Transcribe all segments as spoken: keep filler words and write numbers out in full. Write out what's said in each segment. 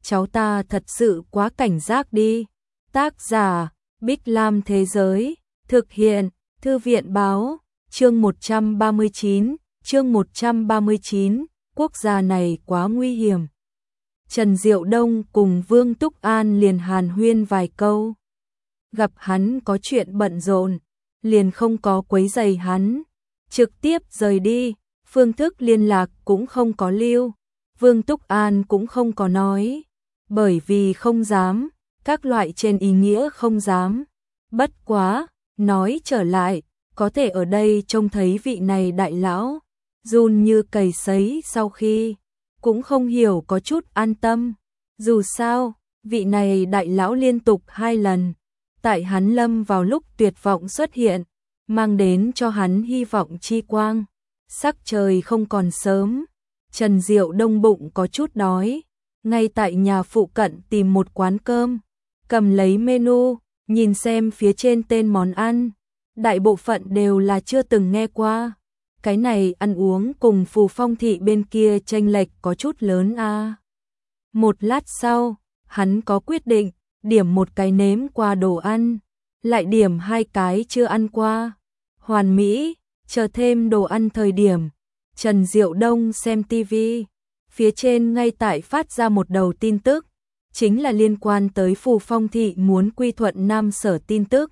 cháu ta thật sự quá cảnh giác đi. Tác giả, Bích Lam Thế Giới, thực hiện, Thư viện Báo, chương một trăm ba mươi chín, chương một trăm ba mươi chín, quốc gia này quá nguy hiểm. Trần Diệu Đông cùng Vương Túc An liền hàn huyên vài câu. Gặp hắn có chuyện bận rộn, liền không có quấy rầy hắn, trực tiếp rời đi, phương thức liên lạc cũng không có lưu. Vương Túc An cũng không có nói, bởi vì không dám, các loại trên ý nghĩa không dám. Bất quá, nói trở lại, có thể ở đây trông thấy vị này đại lão, run như cầy sấy sau khi, cũng không hiểu có chút an tâm. Dù sao, vị này đại lão liên tục hai lần, tại hắn lâm vào lúc tuyệt vọng xuất hiện, mang đến cho hắn hy vọng chi quang. Sắc trời không còn sớm, Trần Diệu Đông bụng có chút đói, ngay tại nhà phụ cận tìm một quán cơm, cầm lấy menu, nhìn xem phía trên tên món ăn, đại bộ phận đều là chưa từng nghe qua. Cái này ăn uống cùng Phù Phong thị bên kia chênh lệch có chút lớn a. À. Một lát sau, hắn có quyết định, điểm một cái nếm qua đồ ăn, lại điểm hai cái chưa ăn qua. Hoàn mỹ, chờ thêm đồ ăn thời điểm, Trần Diệu Đông xem tivi, phía trên ngay tại phát ra một đầu tin tức, chính là liên quan tới Phù Phong thị muốn quy thuận Nam Sở tin tức.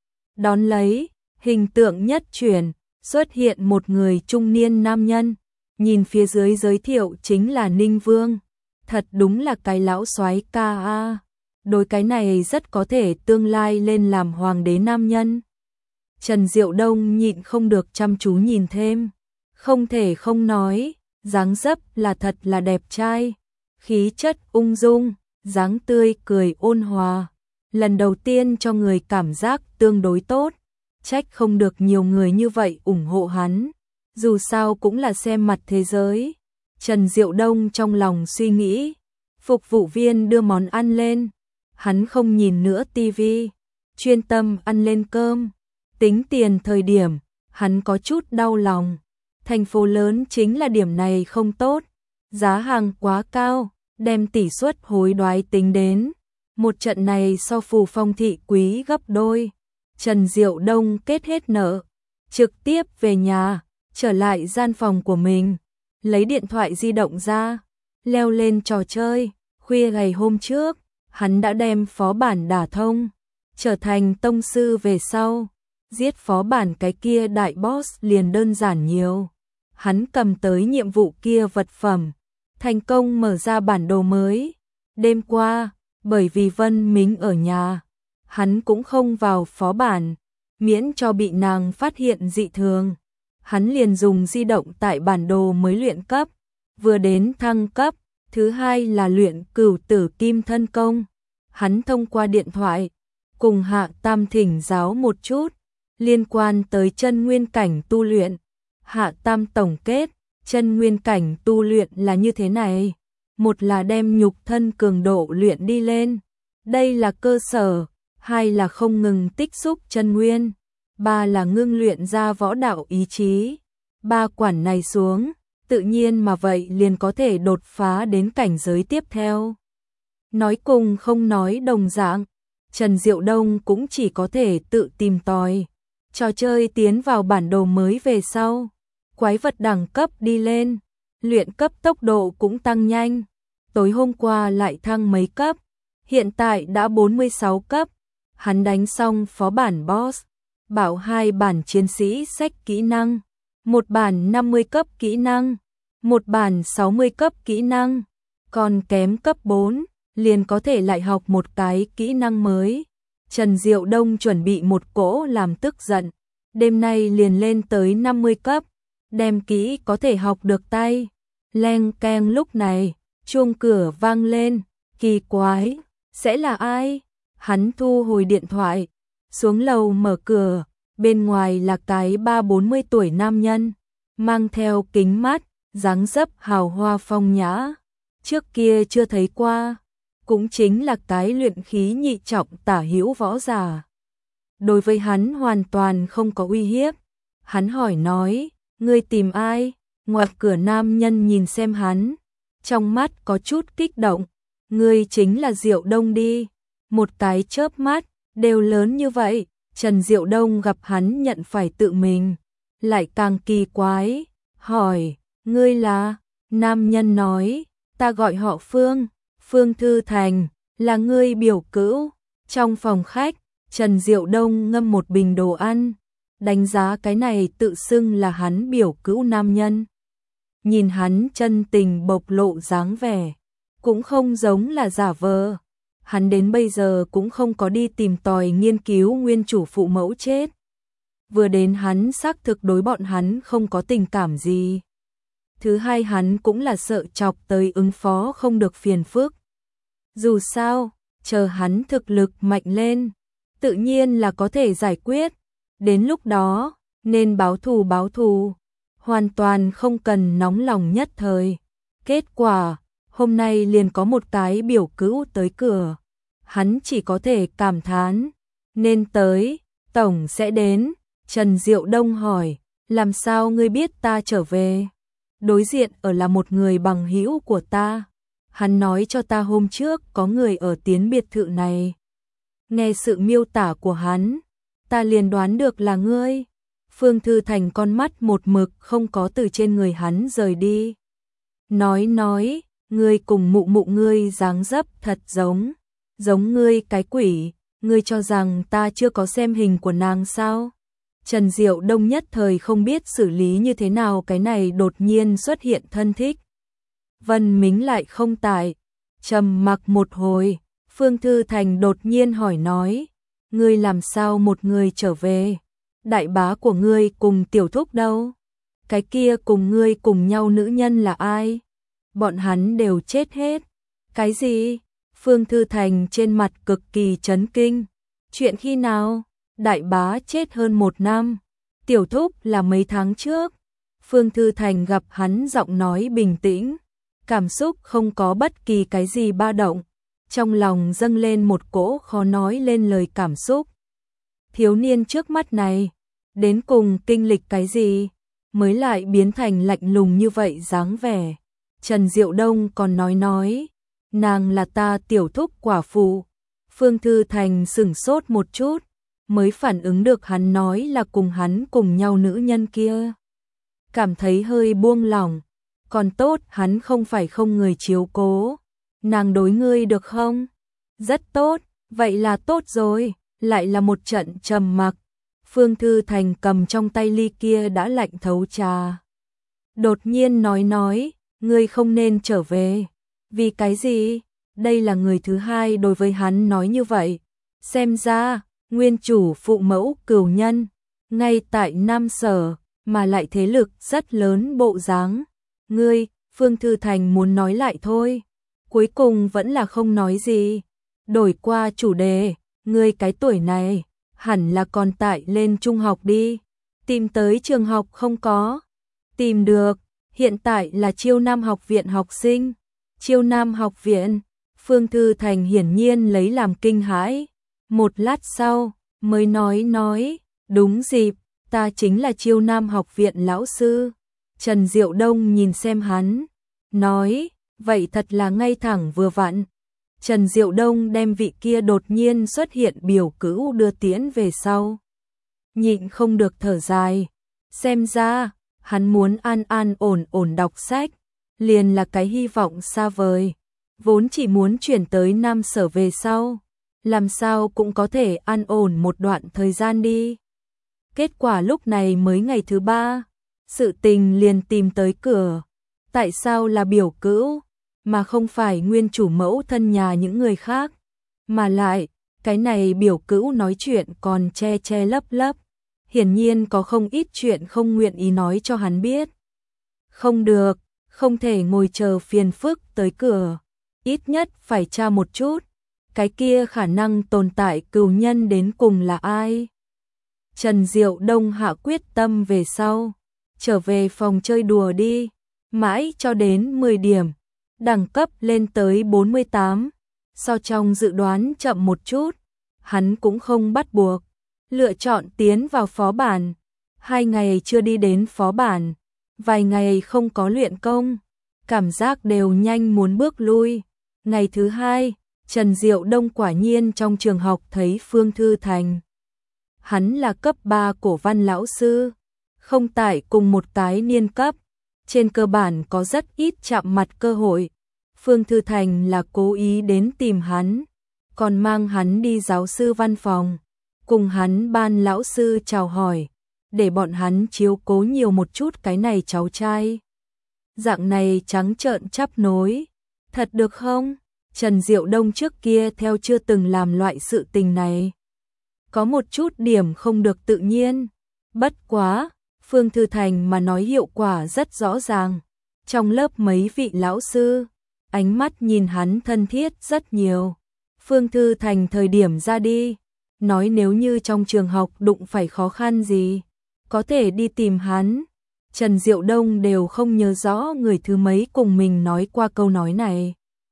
Đón lấy, hình tượng nhất chuyển, xuất hiện một người trung niên nam nhân, nhìn phía dưới giới thiệu chính là Ninh Vương, thật đúng là cái lão soái ca a. Đối cái này rất có thể tương lai lên làm hoàng đế nam nhân. Trần Diệu Đông nhịn không được chăm chú nhìn thêm, không thể không nói, dáng dấp là thật là đẹp trai, khí chất ung dung, dáng tươi cười ôn hòa, lần đầu tiên cho người cảm giác tương đối tốt, trách không được nhiều người như vậy ủng hộ hắn, dù sao cũng là xem mặt thế giới. Trần Diệu Đông trong lòng suy nghĩ, phục vụ viên đưa món ăn lên, hắn không nhìn nữa tivi, chuyên tâm ăn lên cơm. Tính tiền thời điểm, hắn có chút đau lòng. Thành phố lớn chính là điểm này không tốt. Giá hàng quá cao, đem tỷ suất hối đoái tính đến. Một trận này so Phù Phong thị quý gấp đôi. Trần Diệu Đông kết hết nợ, trực tiếp về nhà, trở lại gian phòng của mình. Lấy điện thoại di động ra, leo lên trò chơi. Khuya ngày hôm trước, hắn đã đem phó bản đả thông, trở thành tông sư về sau. Giết phó bản cái kia đại boss liền đơn giản nhiều. Hắn cầm tới nhiệm vụ kia vật phẩm, thành công mở ra bản đồ mới. Đêm qua, bởi vì Vân Mính ở nhà, hắn cũng không vào phó bản, miễn cho bị nàng phát hiện dị thường. Hắn liền dùng di động tại bản đồ mới luyện cấp, vừa đến thăng cấp, thứ hai là luyện cửu tử kim thân công. Hắn thông qua điện thoại, cùng Hạ Tam thỉnh giáo một chút, liên quan tới chân nguyên cảnh tu luyện. Hạ Tam tổng kết, chân nguyên cảnh tu luyện là như thế này. Một là đem nhục thân cường độ luyện đi lên, đây là cơ sở. Hai là không ngừng tích xúc chân nguyên. Ba là ngưng luyện ra võ đạo ý chí. Ba quản này xuống, tự nhiên mà vậy liền có thể đột phá đến cảnh giới tiếp theo. Nói cùng không nói đồng dạng, Trần Diệu Đông cũng chỉ có thể tự tìm tòi. Trò chơi tiến vào bản đồ mới về sau, quái vật đẳng cấp đi lên, luyện cấp tốc độ cũng tăng nhanh. Tối hôm qua lại thăng mấy cấp, hiện tại đã bốn mươi sáu cấp. Hắn đánh xong phó bản boss, bảo hai bản chiến sĩ sách kỹ năng, một bản năm mươi cấp kỹ năng, một bản sáu mươi cấp kỹ năng, còn kém cấp bốn, liền có thể lại học một cái kỹ năng mới. Trần Diệu Đông chuẩn bị một cỗ làm tức giận, đêm nay liền lên tới năm mươi cấp, đem kỹ có thể học được tay. Leng keng, lúc này, chuông cửa vang lên, kỳ quái, sẽ là ai? Hắn thu hồi điện thoại, xuống lầu mở cửa, bên ngoài là cái ba bốn mươi tuổi nam nhân, mang theo kính mát, dáng dấp hào hoa phong nhã, trước kia chưa thấy qua, cũng chính là cái luyện khí nhị trọng tả hữu võ giả. Đối với hắn hoàn toàn không có uy hiếp. Hắn hỏi nói, ngươi tìm ai? Ngoài cửa nam nhân nhìn xem hắn, trong mắt có chút kích động, ngươi chính là Diệu Đông đi. Một cái chớp mắt, đều lớn như vậy, Trần Diệu Đông gặp hắn nhận phải tự mình, lại càng kỳ quái, hỏi, ngươi là? Nam nhân nói, ta gọi họ Phương, Phương Thư Thành, là ngươi biểu cữu. Trong phòng khách, Trần Diệu Đông ngâm một bình đồ ăn, đánh giá cái này tự xưng là hắn biểu cữu nam nhân. Nhìn hắn chân tình bộc lộ dáng vẻ, cũng không giống là giả vờ. Hắn đến bây giờ cũng không có đi tìm tòi nghiên cứu nguyên chủ phụ mẫu chết. Vừa đến hắn xác thực đối bọn hắn không có tình cảm gì. Thứ hai hắn cũng là sợ chọc tới ứng phó không được phiền phức. Dù sao, chờ hắn thực lực mạnh lên, tự nhiên là có thể giải quyết. Đến lúc đó, nên báo thù báo thù, hoàn toàn không cần nóng lòng nhất thời. Kết quả, hôm nay liền có một cái biểu cữu tới cửa. Hắn chỉ có thể cảm thán, nên tới, tổng sẽ đến. Trần Diệu Đông hỏi, làm sao ngươi biết ta trở về? Đối diện ở là một người bằng hữu của ta. Hắn nói cho ta hôm trước có người ở tiến biệt thự này. Nghe sự miêu tả của hắn, ta liền đoán được là ngươi. Phương Thư Thành con mắt một mực không có từ trên người hắn rời đi. Nói nói, ngươi cùng mụ mụ ngươi dáng dấp thật giống. Giống ngươi cái quỷ, ngươi cho rằng ta chưa có xem hình của nàng sao? Trần Diệu Đông nhất thời không biết xử lý như thế nào cái này đột nhiên xuất hiện thân thích. Vân Mính lại không tại, trầm mặc một hồi, Phương Thư Thành đột nhiên hỏi nói, ngươi làm sao một người trở về? Đại bá của ngươi cùng tiểu thúc đâu? Cái kia cùng ngươi cùng nhau nữ nhân là ai? Bọn hắn đều chết hết. Cái gì? Phương Thư Thành trên mặt cực kỳ chấn kinh. Chuyện khi nào? Đại bá chết hơn một năm. Tiểu thúc là mấy tháng trước. Phương Thư Thành gặp hắn giọng nói bình tĩnh, cảm xúc không có bất kỳ cái gì ba động. Trong lòng dâng lên một cỗ khó nói lên lời cảm xúc. Thiếu niên trước mắt này, đến cùng kinh lịch cái gì, mới lại biến thành lạnh lùng như vậy dáng vẻ. Trần Diệu Đông còn nói nói, nàng là ta tiểu thúc quả phụ. Phương Thư Thành sửng sốt một chút, mới phản ứng được hắn nói là cùng hắn cùng nhau nữ nhân kia. Cảm thấy hơi buông lỏng, còn tốt hắn không phải không người chiếu cố. Nàng đối ngươi được không? Rất tốt, vậy là tốt rồi. Lại là một trận trầm mặc. Phương Thư Thành cầm trong tay ly kia đã lạnh thấu trà. Đột nhiên nói nói, ngươi không nên trở về. Vì cái gì? Đây là người thứ hai đối với hắn nói như vậy. Xem ra, nguyên chủ phụ mẫu cửu nhân, ngay tại Nam Sở, mà lại thế lực rất lớn bộ dáng. Ngươi, Phương Thư Thành muốn nói lại thôi. Cuối cùng vẫn là không nói gì. Đổi qua chủ đề, ngươi cái tuổi này, hẳn là còn tại lên trung học đi. Tìm tới trường học không có? Tìm được, hiện tại là Chiêu Nam học viện học sinh. Chiêu Nam học viện, Phương Thư Thành hiển nhiên lấy làm kinh hãi. Một lát sau, mới nói nói, đúng dịp, ta chính là Chiêu Nam học viện lão sư. Trần Diệu Đông nhìn xem hắn, nói, vậy thật là ngay thẳng vừa vặn. Trần Diệu Đông đem vị kia đột nhiên xuất hiện biểu cữu đưa tiễn về sau. Nhịn không được thở dài, xem ra, hắn muốn an an ổn ổn đọc sách, liền là cái hy vọng xa vời. Vốn chỉ muốn chuyển tới Nam Sở về sau, làm sao cũng có thể an ổn một đoạn thời gian đi. Kết quả lúc này mới ngày thứ ba, sự tình liền tìm tới cửa. Tại sao là biểu cữu, mà không phải nguyên chủ mẫu thân nhà những người khác? Mà lại, cái này biểu cữu nói chuyện còn che che lấp lấp. Hiển nhiên có không ít chuyện không nguyện ý nói cho hắn biết. Không được, không thể ngồi chờ phiền phức tới cửa. Ít nhất phải tra một chút, cái kia khả năng tồn tại cừu nhân đến cùng là ai. Trần Diệu Đông hạ quyết tâm về sau, trở về phòng chơi đùa đi, mãi cho đến mười điểm, đẳng cấp lên tới bốn mươi tám, so trong dự đoán chậm một chút, hắn cũng không bắt buộc, lựa chọn tiến vào phó bản. Hai ngày chưa đi đến phó bản, vài ngày không có luyện công, cảm giác đều nhanh muốn bước lui. Ngày thứ hai, Trần Diệu Đông quả nhiên trong trường học thấy Phương Thư Thành. Hắn là cấp ba cổ văn lão sư, không tại cùng một cái niên cấp, trên cơ bản có rất ít chạm mặt cơ hội. Phương Thư Thành là cố ý đến tìm hắn, còn mang hắn đi giáo sư văn phòng, cùng hắn ban lão sư chào hỏi, để bọn hắn chiếu cố nhiều một chút cái này cháu trai. Dạng này trắng trợn chắp nối, thật được không? Trần Diệu Đông trước kia theo chưa từng làm loại sự tình này. Có một chút điểm không được tự nhiên. Bất quá, Phương Thư Thành mà nói hiệu quả rất rõ ràng. Trong lớp mấy vị lão sư, ánh mắt nhìn hắn thân thiết rất nhiều. Phương Thư Thành thời điểm ra đi, nói nếu như trong trường học đụng phải khó khăn gì, có thể đi tìm hắn. Trần Diệu Đông đều không nhớ rõ người thứ mấy cùng mình nói qua câu nói này.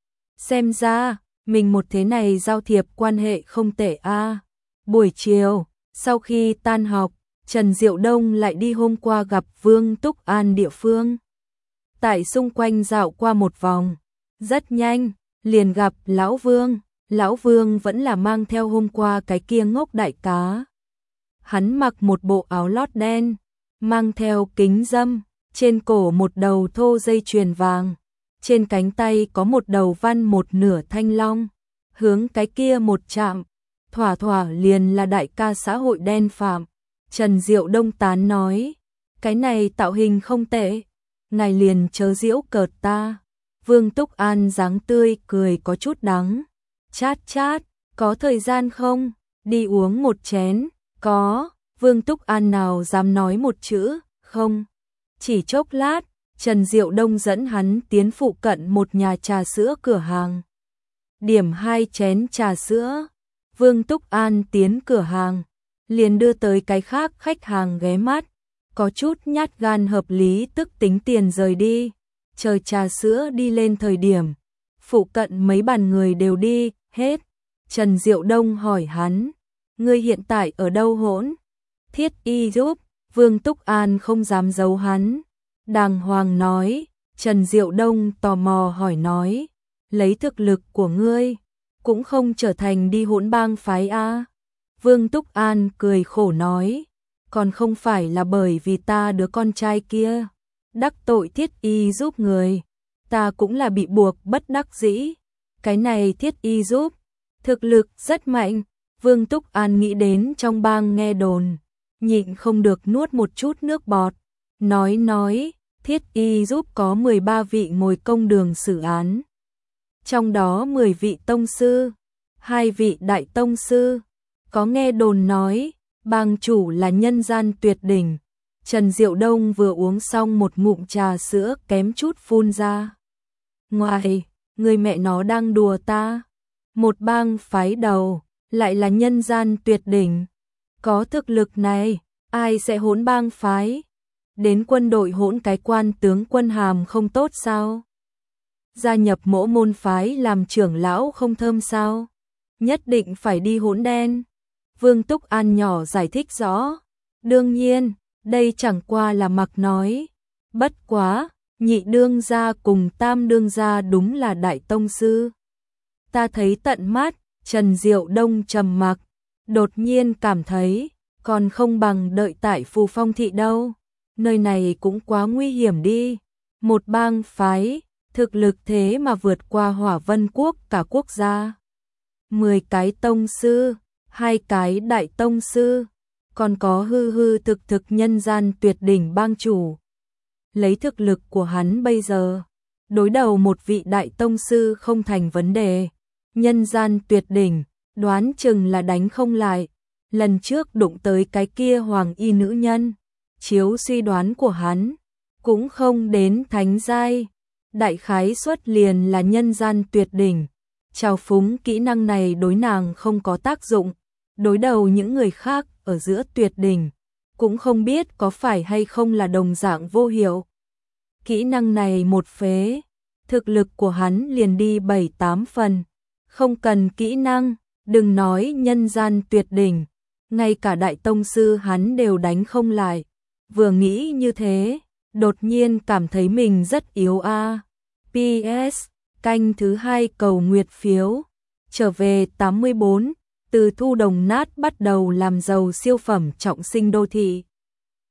Xem ra, mình một thế này giao thiệp quan hệ không tệ a. Buổi chiều, sau khi tan học, Trần Diệu Đông lại đi hôm qua gặp Vương Túc An địa phương. Tại xung quanh dạo qua một vòng, rất nhanh, liền gặp Lão Vương. Lão Vương vẫn là mang theo hôm qua cái kia ngốc đại cá. Hắn mặc một bộ áo lót đen, mang theo kính râm, trên cổ một đầu thô dây chuyền vàng, trên cánh tay có một đầu văn một nửa thanh long, hướng cái kia một chạm, thỏa thỏa liền là đại ca xã hội đen phạm. Trần Diệu Đông tán nói, cái này tạo hình không tệ, ngài liền chớ giễu cợt ta. Vương Túc An dáng tươi cười có chút đắng, chát chát, có thời gian không, đi uống một chén, có. Vương Túc An nào dám nói một chữ, không. Chỉ chốc lát, Trần Diệu Đông dẫn hắn tiến phụ cận một nhà trà sữa cửa hàng. Điểm hai chén trà sữa, Vương Túc An tiến cửa hàng, liền đưa tới cái khác khách hàng ghé mắt, có chút nhát gan hợp lý tức tính tiền rời đi. Chờ trà sữa đi lên thời điểm, phụ cận mấy bàn người đều đi, hết. Trần Diệu Đông hỏi hắn, ngươi hiện tại ở đâu hỗn? Thiết y giúp, Vương Túc An không dám giấu hắn. Đàng hoàng nói, Trần Diệu Đông tò mò hỏi nói, lấy thực lực của ngươi, cũng không trở thành đi hỗn bang phái a. Vương Túc An cười khổ nói, còn không phải là bởi vì ta đứa con trai kia đắc tội thiết y giúp người, ta cũng là bị buộc bất đắc dĩ. Cái này thiết y giúp, thực lực rất mạnh. Vương Túc An nghĩ đến trong bang nghe đồn, nhịn không được nuốt một chút nước bọt, nói nói, thiết y giúp có mười ba vị ngồi công đường xử án. Trong đó mười vị tông sư, hai vị đại tông sư, có nghe đồn nói, bang chủ là nhân gian tuyệt đỉnh. Trần Diệu Đông vừa uống xong một ngụm trà sữa kém chút phun ra. Ngoài, người mẹ nó đang đùa ta. Một bang phái đầu, lại là nhân gian tuyệt đỉnh. Có thực lực này, ai sẽ hỗn bang phái? Đến quân đội hỗn cái quan tướng quân hàm không tốt sao? Gia nhập mỗ môn phái làm trưởng lão không thơm sao? Nhất định phải đi hỗn đen. Vương Túc An nhỏ giải thích rõ. Đương nhiên, đây chẳng qua là mặc nói. Bất quá, nhị đương gia cùng tam đương gia đúng là đại tông sư. Ta thấy tận mắt. Trần Diệu Đông trầm mặc, đột nhiên cảm thấy, còn không bằng đợi tại Phù Phong thị đâu. Nơi này cũng quá nguy hiểm đi. Một bang phái, thực lực thế mà vượt qua Hỏa Vân Quốc cả quốc gia. Mười cái tông sư, hai cái đại tông sư, còn có hư hư thực thực nhân gian tuyệt đỉnh bang chủ. Lấy thực lực của hắn bây giờ, đối đầu một vị đại tông sư không thành vấn đề. Nhân gian tuyệt đỉnh, đoán chừng là đánh không lại. Lần trước đụng tới cái kia hoàng y nữ nhân, chiếu suy đoán của hắn, cũng không đến thánh giai. Đại khái suất liền là nhân gian tuyệt đỉnh. Trào phúng kỹ năng này đối nàng không có tác dụng. Đối đầu những người khác ở giữa tuyệt đỉnh, cũng không biết có phải hay không là đồng dạng vô hiệu. Kỹ năng này một phế, thực lực của hắn liền đi bảy tám phần. Không cần kỹ năng, đừng nói nhân gian tuyệt đỉnh, ngay cả đại tông sư hắn đều đánh không lại. Vừa nghĩ như thế, đột nhiên cảm thấy mình rất yếu a. pê ét, Canh thứ hai cầu nguyệt phiếu. Trở về tám mươi bốn, từ thu đồng nát bắt đầu làm giàu siêu phẩm trọng sinh đô thị.